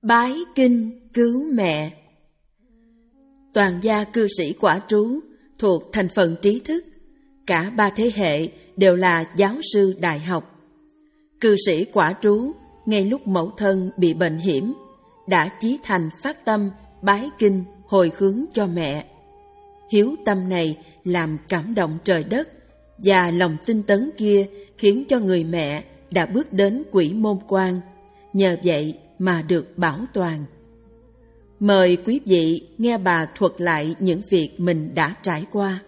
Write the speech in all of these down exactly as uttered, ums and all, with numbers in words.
Bái kinh cứu mẹ. Toàn gia cư sĩ Quả Trú thuộc thành phần trí thức, cả ba thế hệ đều là giáo sư đại học. Cư sĩ Quả Trú ngay lúc mẫu thân bị bệnh hiểm đã chí thành phát tâm bái kinh hồi hướng cho mẹ. Hiếu tâm này làm cảm động trời đất, và lòng tinh tấn kia khiến cho người mẹ đã bước đến quỷ môn quan, nhờ vậy mà được bảo toàn. Mời quý vị nghe bà thuật lại những việc mình đã trải qua.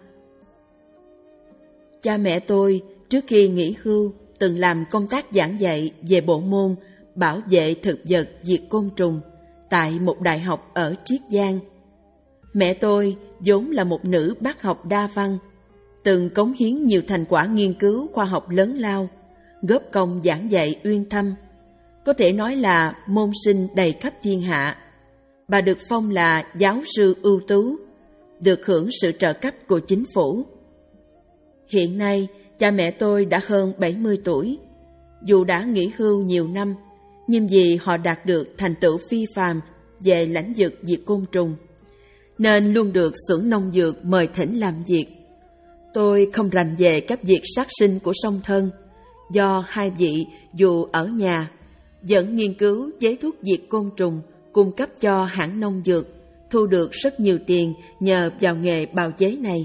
Cha mẹ tôi trước khi nghỉ hưu từng làm công tác giảng dạy về bộ môn bảo vệ thực vật diệt côn trùng tại một đại học ở Triết Giang. Mẹ tôi vốn là một nữ bác học đa văn, từng cống hiến nhiều thành quả nghiên cứu khoa học lớn lao, góp công giảng dạy uyên thâm, có thể nói là môn sinh đầy khắp thiên hạ. Bà được phong là giáo sư ưu tú, được hưởng sự trợ cấp của chính phủ. Hiện nay, cha mẹ tôi đã hơn bảy mươi tuổi. Dù đã nghỉ hưu nhiều năm, nhưng vì họ đạt được thành tựu phi phàm về lãnh vực diệt côn trùng, nên luôn được xưởng nông dược mời thỉnh làm việc. Tôi không rành về các việc sát sinh của song thân, do hai vị dù ở nhà vẫn nghiên cứu chế thuốc diệt côn trùng cung cấp cho hãng nông dược, thu được rất nhiều tiền nhờ vào nghề bào chế này.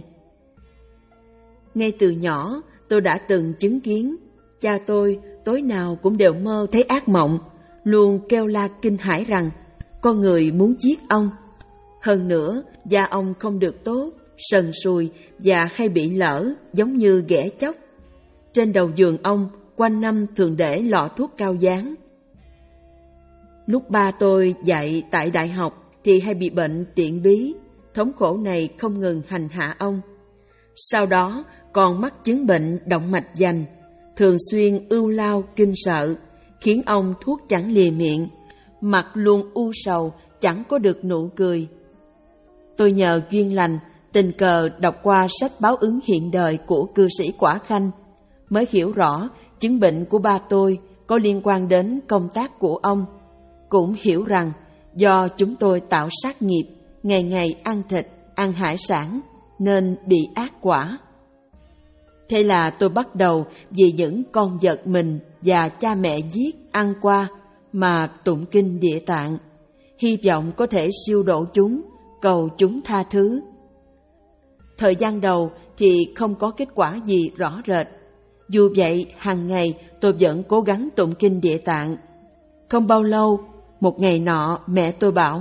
Ngay từ nhỏ, tôi đã từng chứng kiến cha tôi tối nào cũng đều mơ thấy ác mộng, luôn kêu la kinh hãi rằng con người muốn giết ông. Hơn nữa, da ông không được tốt, sần sùi và hay bị lở giống như ghẻ chóc. Trên đầu giường ông quanh năm thường để lọ thuốc cao dán. Lúc ba tôi dạy tại đại học thì hay bị bệnh tiện bí, thống khổ này không ngừng hành hạ ông. Sau đó còn mắc chứng bệnh động mạch vành, thường xuyên ưu lao kinh sợ, khiến ông thuốc chẳng lìa miệng, mặt luôn u sầu, chẳng có được nụ cười. Tôi nhờ duyên lành, tình cờ đọc qua sách báo ứng hiện đời của cư sĩ Quả Khanh, mới hiểu rõ chứng bệnh của ba tôi có liên quan đến công tác của ông. Cũng hiểu rằng do chúng tôi tạo sát nghiệp, ngày ngày ăn thịt, ăn hải sản, nên bị ác quả. Thế là tôi bắt đầu vì những con vật mình và cha mẹ giết ăn qua mà tụng kinh Địa Tạng, hy vọng có thể siêu độ chúng, cầu chúng tha thứ. Thời gian đầu thì không có kết quả gì rõ rệt. Dù vậy, hàng ngày tôi vẫn cố gắng tụng kinh Địa Tạng. Không bao lâu, một ngày nọ mẹ tôi bảo: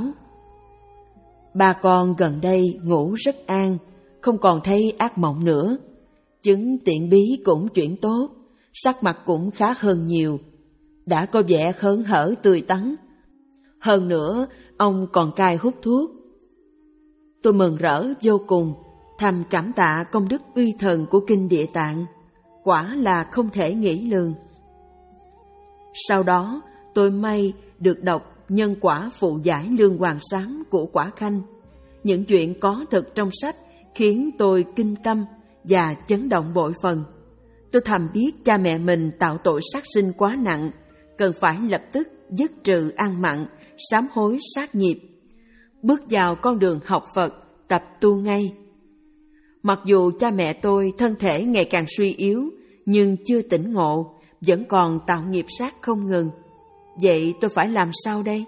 ba con gần đây ngủ rất an, không còn thấy ác mộng nữa. Chứng tiện bí cũng chuyển tốt, sắc mặt cũng khá hơn nhiều, đã có vẻ hớn hở tươi tắn. Hơn nữa, ông còn cai hút thuốc. Tôi mừng rỡ vô cùng, thầm cảm tạ công đức uy thần của kinh Địa Tạng, quả là không thể nghĩ lường. Sau đó, tôi may được đọc Nhân quả phụ giải Lương Hoàng Sám của Quả Khanh. Những chuyện có thực trong sách khiến tôi kinh tâm và chấn động bội phần. Tôi thầm biết cha mẹ mình tạo tội sát sinh quá nặng, cần phải lập tức dứt trừ ăn mặn, sám hối sát nghiệp, bước vào con đường học Phật, tập tu ngay. Mặc dù cha mẹ tôi thân thể ngày càng suy yếu, nhưng chưa tỉnh ngộ, vẫn còn tạo nghiệp sát không ngừng. Vậy tôi phải làm sao đây?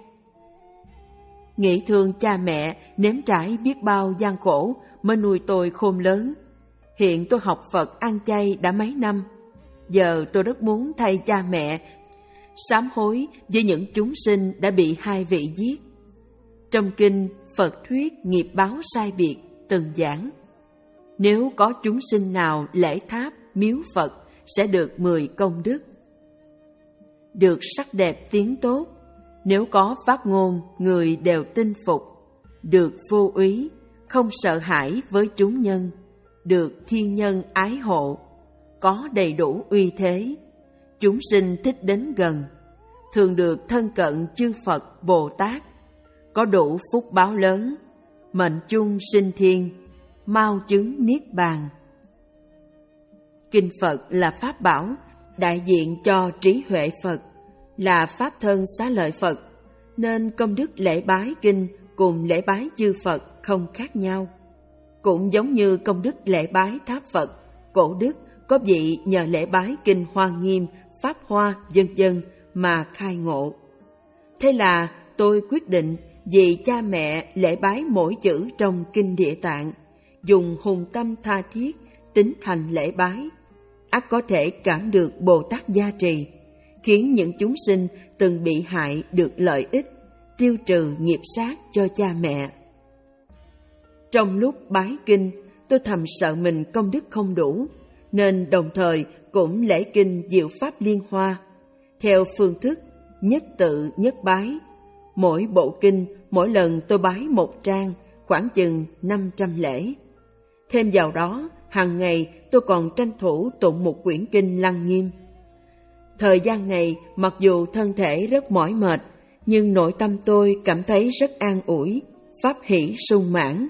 Nghĩ thương cha mẹ nếm trải biết bao gian khổ mới nuôi tôi khôn lớn. Hiện tôi học Phật ăn chay đã mấy năm. Giờ tôi rất muốn thay cha mẹ sám hối với những chúng sinh đã bị hai vị giết. Trong kinh Phật thuyết nghiệp báo sai biệt từng giảng, nếu có chúng sinh nào lễ tháp miếu Phật sẽ được mười công đức. Được sắc đẹp tiếng tốt, nếu có phát ngôn người đều tin phục. Được vô úy, không sợ hãi với chúng nhân. Được thiên nhân ái hộ, có đầy đủ uy thế. Chúng sinh thích đến gần, thường được thân cận chư Phật Bồ Tát. Có đủ phúc báo lớn, mệnh chung sinh thiên, mau chứng niết bàn. Kinh Phật là pháp bảo, đại diện cho trí huệ Phật, là pháp thân xá lợi Phật, nên công đức lễ bái kinh cùng lễ bái chư Phật không khác nhau. Cũng giống như công đức lễ bái tháp Phật, cổ đức có vị nhờ lễ bái kinh Hoa Nghiêm, Pháp Hoa, vân vân mà khai ngộ. Thế là tôi quyết định vì cha mẹ lễ bái mỗi chữ trong kinh Địa Tạng, dùng hùng tâm tha thiết, tín thành lễ bái, ắt có thể cảm được Bồ Tát gia trì, khiến những chúng sinh từng bị hại được lợi ích, tiêu trừ nghiệp sát cho cha mẹ. Trong lúc bái kinh, tôi thầm sợ mình công đức không đủ, nên đồng thời cũng lễ kinh Diệu Pháp Liên Hoa, theo phương thức nhất tự nhất bái. Mỗi bộ kinh, mỗi lần tôi bái một trang, khoảng chừng năm trăm lễ. Thêm vào đó, hàng ngày tôi còn tranh thủ tụng một quyển kinh Lăng Nghiêm. Thời gian này, mặc dù thân thể rất mỏi mệt, nhưng nội tâm tôi cảm thấy rất an ủi, pháp hỷ sung mãn.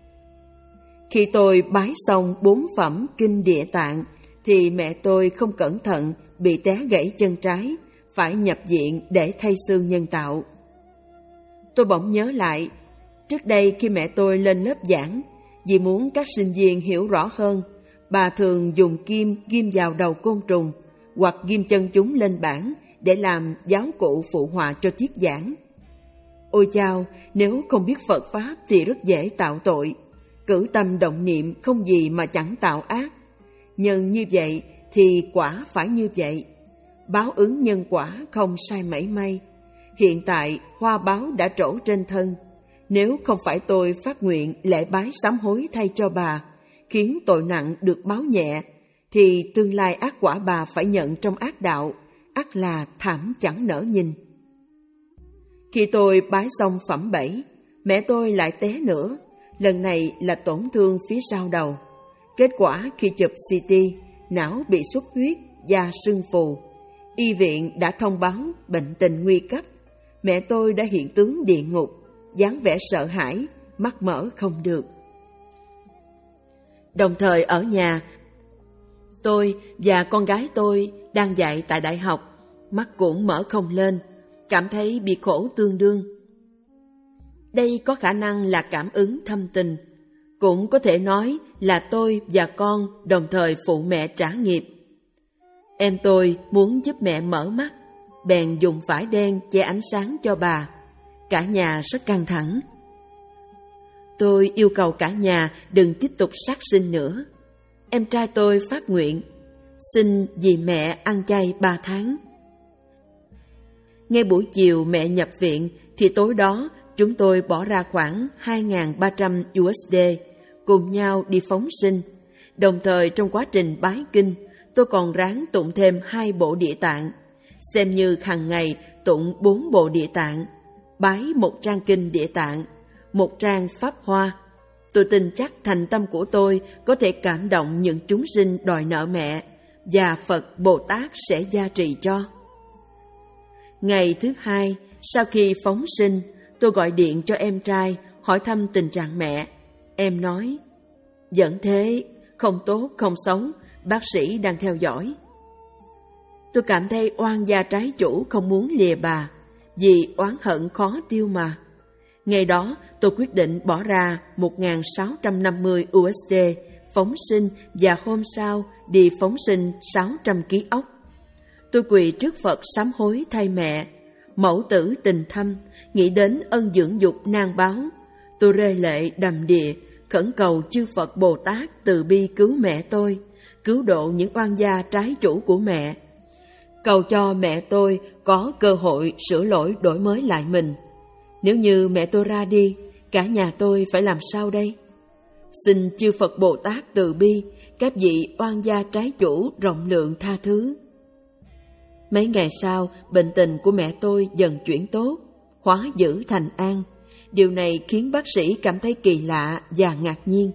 Khi tôi bái xong bốn phẩm kinh Địa Tạng, thì mẹ tôi không cẩn thận bị té gãy chân trái, phải nhập viện để thay xương nhân tạo. Tôi bỗng nhớ lại, trước đây khi mẹ tôi lên lớp giảng, vì muốn các sinh viên hiểu rõ hơn, bà thường dùng kim ghim vào đầu côn trùng, hoặc ghim chân chúng lên bảng để làm giáo cụ phụ họa cho tiết giảng. Ôi chao, nếu không biết Phật Pháp thì rất dễ tạo tội, cử tâm động niệm không gì mà chẳng tạo ác. Nhân như vậy thì quả phải như vậy, báo ứng nhân quả không sai mảy may. Hiện tại hoa báo đã trổ trên thân, nếu không phải tôi phát nguyện lễ bái sám hối thay cho bà, khiến tội nặng được báo nhẹ, thì tương lai ác quả bà phải nhận trong ác đạo, ắt là thảm chẳng nỡ nhìn. Khi tôi bái xong phẩm bảy, mẹ tôi lại té nữa, lần này là tổn thương phía sau đầu. Kết quả khi chụp xê tê, não bị xuất huyết, da sưng phù. Y viện đã thông báo bệnh tình nguy cấp. Mẹ tôi đã hiện tướng địa ngục, dáng vẻ sợ hãi, mắt mở không được. Đồng thời ở nhà, tôi và con gái tôi đang dạy tại đại học, mắt cũng mở không lên, cảm thấy bị khổ tương đương. Đây có khả năng là cảm ứng thâm tình, cũng có thể nói là tôi và con đồng thời phụ mẹ trả nghiệp. Em tôi muốn giúp mẹ mở mắt, bèn dùng vải đen che ánh sáng cho bà. Cả nhà rất căng thẳng. Tôi yêu cầu cả nhà đừng tiếp tục sát sinh nữa. Em trai tôi phát nguyện, xin vì mẹ ăn chay ba tháng. Ngay buổi chiều mẹ nhập viện thì tối đó chúng tôi bỏ ra khoảng hai nghìn ba trăm đô la cùng nhau đi phóng sinh. Đồng thời trong quá trình bái kinh, tôi còn ráng tụng thêm hai bộ Địa Tạng, xem như hàng ngày tụng bốn bộ Địa Tạng, bái một trang kinh Địa Tạng, một trang Pháp Hoa. Tôi tin chắc thành tâm của tôi có thể cảm động những chúng sinh đòi nợ mẹ, và Phật Bồ Tát sẽ gia trì cho. Ngày thứ hai, sau khi phóng sinh, tôi gọi điện cho em trai hỏi thăm tình trạng mẹ. Em nói, vẫn thế, không tốt, không xấu, bác sĩ đang theo dõi. Tôi cảm thấy oan gia trái chủ không muốn lìa bà, vì oán hận khó tiêu mà. Ngày đó tôi quyết định bỏ ra một nghìn sáu trăm năm mươi đô la phóng sinh, và hôm sau đi phóng sinh sáu trăm ki lô gam ốc. Tôi quỳ trước Phật sám hối thay mẹ, mẫu tử tình thâm, nghĩ đến ân dưỡng dục nan báo. Tôi rơi lệ đầm đìa, khẩn cầu chư Phật Bồ Tát từ bi cứu mẹ tôi, cứu độ những oan gia trái chủ của mẹ, cầu cho mẹ tôi có cơ hội sửa lỗi đổi mới lại mình. Nếu như mẹ tôi ra đi, cả nhà tôi phải làm sao đây? Xin chư Phật Bồ Tát từ bi, các vị oan gia trái chủ rộng lượng tha thứ. Mấy ngày sau, bệnh tình của mẹ tôi dần chuyển tốt, hóa dữ thành an. Điều này khiến bác sĩ cảm thấy kỳ lạ và ngạc nhiên.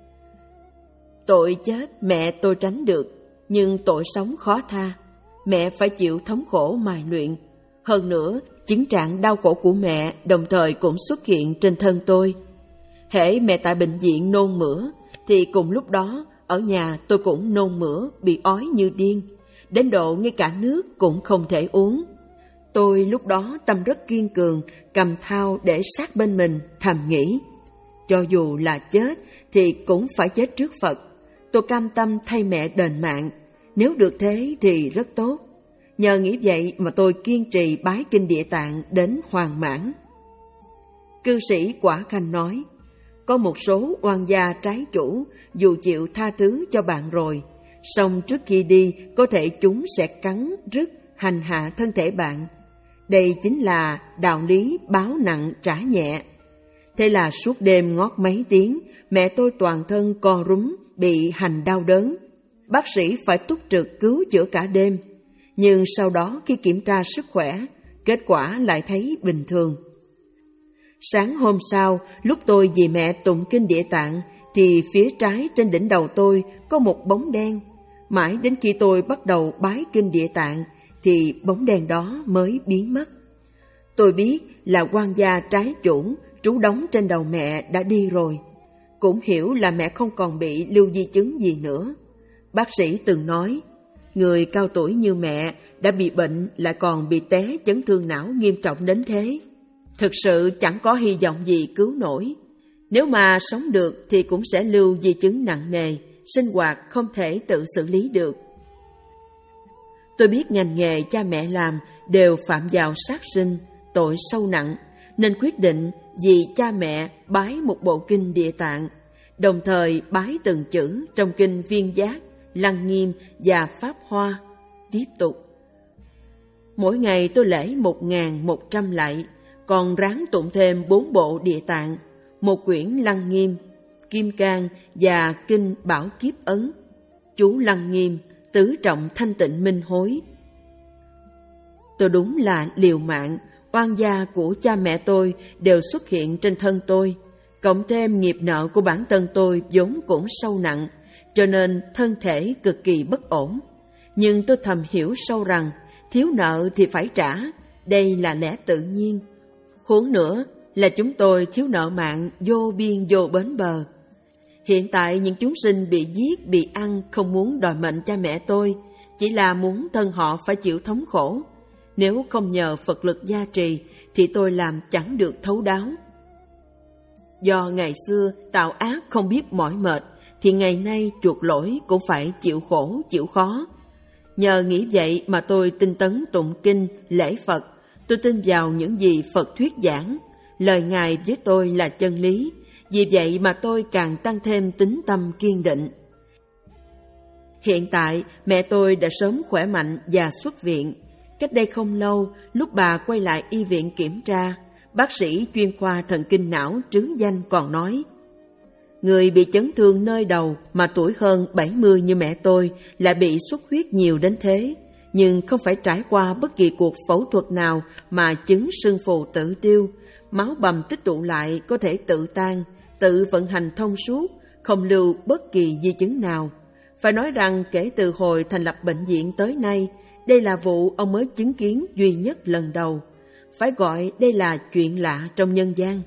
Tội chết mẹ tôi tránh được, nhưng tội sống khó tha. Mẹ phải chịu thống khổ mài luyện. Hơn nữa, chứng trạng đau khổ của mẹ đồng thời cũng xuất hiện trên thân tôi. Hễ mẹ tại bệnh viện nôn mửa, thì cùng lúc đó ở nhà tôi cũng nôn mửa, bị ói như điên, đến độ ngay cả nước cũng không thể uống. Tôi lúc đó tâm rất kiên cường, cầm thao để sát bên mình, thầm nghĩ, cho dù là chết thì cũng phải chết trước Phật. Tôi cam tâm thay mẹ đền mạng, nếu được thế thì rất tốt. Nhờ nghĩ vậy mà tôi kiên trì bái kinh Địa Tạng đến hoàn mãn. Cư sĩ Quả Khanh nói, có một số oan gia trái chủ dù chịu tha thứ cho bạn rồi, song trước khi đi có thể chúng sẽ cắn, rứt, hành hạ thân thể bạn. Đây chính là đạo lý báo nặng trả nhẹ. Thế là suốt đêm ngót mấy tiếng, mẹ tôi toàn thân co rúm, bị hành đau đớn. Bác sĩ phải túc trực cứu chữa cả đêm. Nhưng sau đó khi kiểm tra sức khỏe, kết quả lại thấy bình thường. Sáng hôm sau, lúc tôi vì mẹ tụng kinh Địa Tạng, thì phía trái trên đỉnh đầu tôi có một bóng đen. Mãi đến khi tôi bắt đầu bái kinh Địa Tạng, thì bóng đen đó mới biến mất. Tôi biết là oan gia trái chủ trú đóng trên đầu mẹ đã đi rồi. Cũng hiểu là mẹ không còn bị lưu di chứng gì nữa. Bác sĩ từng nói, người cao tuổi như mẹ đã bị bệnh lại còn bị té chấn thương não nghiêm trọng đến thế. Thực sự chẳng có hy vọng gì cứu nổi. Nếu mà sống được thì cũng sẽ lưu di chứng nặng nề, sinh hoạt không thể tự xử lý được. Tôi biết ngành nghề cha mẹ làm đều phạm vào sát sinh, tội sâu nặng, nên quyết định vì cha mẹ bái một bộ kinh Địa Tạng, đồng thời bái từng chữ trong kinh Viên Giác, Lăng Nghiêm và Pháp Hoa. Tiếp tục. Mỗi ngày tôi lễ một nghìn một trăm lạy, còn ráng tụng thêm bốn bộ Địa Tạng, một quyển Lăng Nghiêm, Kim Cang và kinh Bảo Kiếp Ấn, chú Lăng Nghiêm, tứ trọng thanh tịnh minh hối. Tôi đúng là liều mạng, oan gia của cha mẹ tôi đều xuất hiện trên thân tôi, cộng thêm nghiệp nợ của bản thân tôi vốn cũng sâu nặng, cho nên thân thể cực kỳ bất ổn. Nhưng tôi thầm hiểu sâu rằng thiếu nợ thì phải trả, đây là lẽ tự nhiên. Huống nữa là chúng tôi thiếu nợ mạng vô biên vô bến bờ. Hiện tại những chúng sinh bị giết, bị ăn không muốn đòi mệnh cha mẹ tôi, chỉ là muốn thân họ phải chịu thống khổ. Nếu không nhờ Phật lực gia trì thì tôi làm chẳng được thấu đáo. Do ngày xưa tạo ác không biết mỏi mệt, thì ngày nay chuộc lỗi cũng phải chịu khổ, chịu khó. Nhờ nghĩ vậy mà tôi tinh tấn tụng kinh, lễ Phật. Tôi tin vào những gì Phật thuyết giảng. Lời Ngài với tôi là chân lý. Vì vậy mà tôi càng tăng thêm tín tâm kiên định. Hiện tại mẹ tôi đã sớm khỏe mạnh và xuất viện. Cách đây không lâu, lúc bà quay lại y viện kiểm tra, bác sĩ chuyên khoa thần kinh não trứ danh còn nói, người bị chấn thương nơi đầu mà tuổi hơn bảy mươi như mẹ tôi lại bị xuất huyết nhiều đến thế, nhưng không phải trải qua bất kỳ cuộc phẫu thuật nào mà chứng sưng phù tự tiêu, máu bầm tích tụ lại có thể tự tan, tự vận hành thông suốt, không lưu bất kỳ di chứng nào. Phải nói rằng kể từ hồi thành lập bệnh viện tới nay, đây là vụ ông mới chứng kiến duy nhất lần đầu. Phải gọi đây là chuyện lạ trong nhân gian.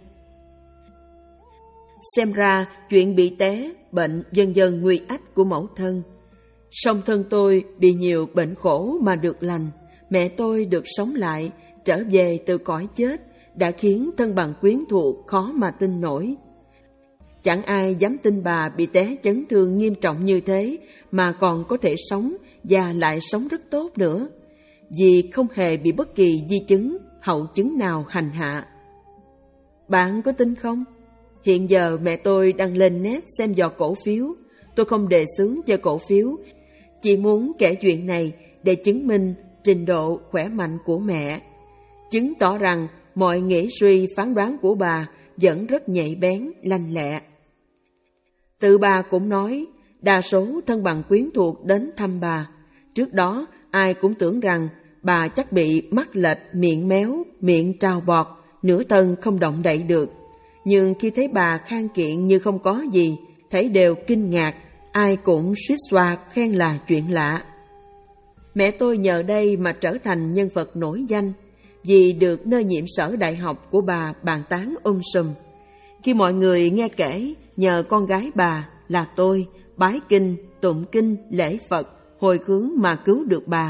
Xem ra chuyện bị té, bệnh dần dần nguy ách của mẫu thân. Song thân tôi bị nhiều bệnh khổ mà được lành, mẹ tôi được sống lại, trở về từ cõi chết, đã khiến thân bằng quyến thuộc khó mà tin nổi. Chẳng ai dám tin bà bị té chấn thương nghiêm trọng như thế mà còn có thể sống và lại sống rất tốt nữa, vì không hề bị bất kỳ di chứng, hậu chứng nào hành hạ. Bạn có tin không? Hiện giờ mẹ tôi đang lên net xem dò cổ phiếu. Tôi không đề xướng chơi cổ phiếu, chỉ muốn kể chuyện này để chứng minh trình độ khỏe mạnh của mẹ, chứng tỏ rằng mọi nghĩ suy phán đoán của bà vẫn rất nhạy bén, lanh lẹ. Tự bà cũng nói, đa số thân bằng quyến thuộc đến thăm bà. Trước đó, ai cũng tưởng rằng bà chắc bị mắt lệch, miệng méo, miệng trào bọt, nửa thân không động đậy được. Nhưng khi thấy bà khang kiện như không có gì, thấy đều kinh ngạc, ai cũng suýt xoa khen là chuyện lạ. Mẹ tôi nhờ đây mà trở thành nhân vật nổi danh, vì được nơi nhiệm sở đại học của bà bàn tán um sùm. Khi mọi người nghe kể nhờ con gái bà là tôi bái kinh, tụng kinh, lễ Phật, hồi hướng mà cứu được bà, thì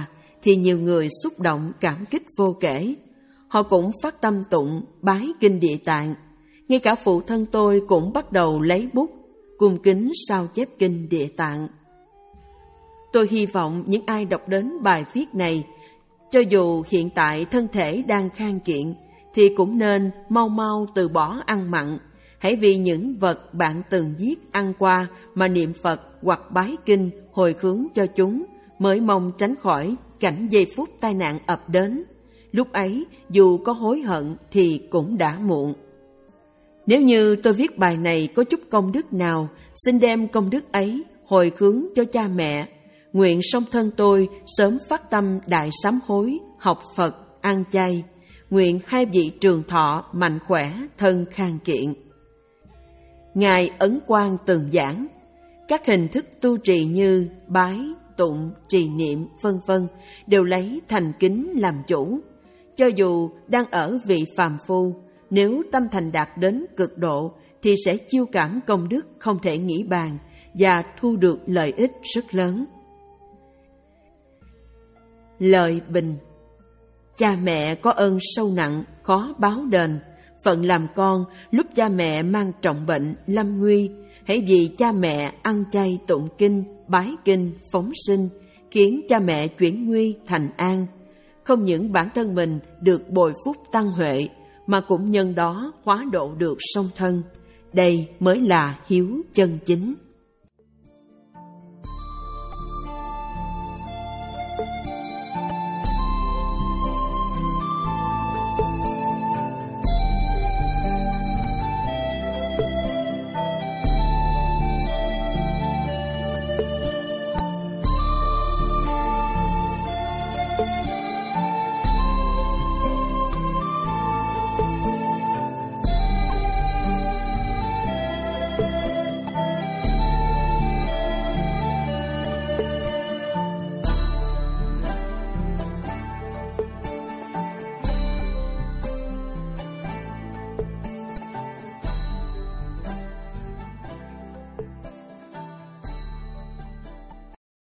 thì nhiều người xúc động cảm kích vô kể. Họ cũng phát tâm tụng bái kinh Địa Tạng. Ngay cả phụ thân tôi cũng bắt đầu lấy bút cung kính sao chép kinh Địa Tạng. Tôi hy vọng những ai đọc đến bài viết này, cho dù hiện tại thân thể đang khang kiện, thì cũng nên mau mau từ bỏ ăn mặn. Hãy vì những vật bạn từng giết ăn qua mà niệm Phật hoặc bái kinh hồi hướng cho chúng, mới mong tránh khỏi cảnh giây phút tai nạn ập đến. Lúc ấy dù có hối hận thì cũng đã muộn. Nếu như tôi viết bài này có chút công đức nào, xin đem công đức ấy hồi hướng cho cha mẹ. Nguyện song thân tôi sớm phát tâm đại sám hối, học Phật, ăn chay. Nguyện hai vị trường thọ, mạnh khỏe, thân khang kiện. Ngài Ấn Quang từng giảng, các hình thức tu trì như bái, tụng, trì niệm, vân vân đều lấy thành kính làm chủ. Cho dù đang ở vị phàm phu, nếu tâm thành đạt đến cực độ thì sẽ chiêu cảm công đức không thể nghĩ bàn và thu được lợi ích rất lớn. Lời bình: cha mẹ có ơn sâu nặng, khó báo đền. Phận làm con, lúc cha mẹ mang trọng bệnh, lâm nguy, hãy vì cha mẹ ăn chay tụng kinh, bái kinh, phóng sinh, khiến cha mẹ chuyển nguy thành an. Không những bản thân mình được bồi phúc tăng huệ, mà cũng nhân đó hóa độ được song thân. Đây mới là hiếu chân chính.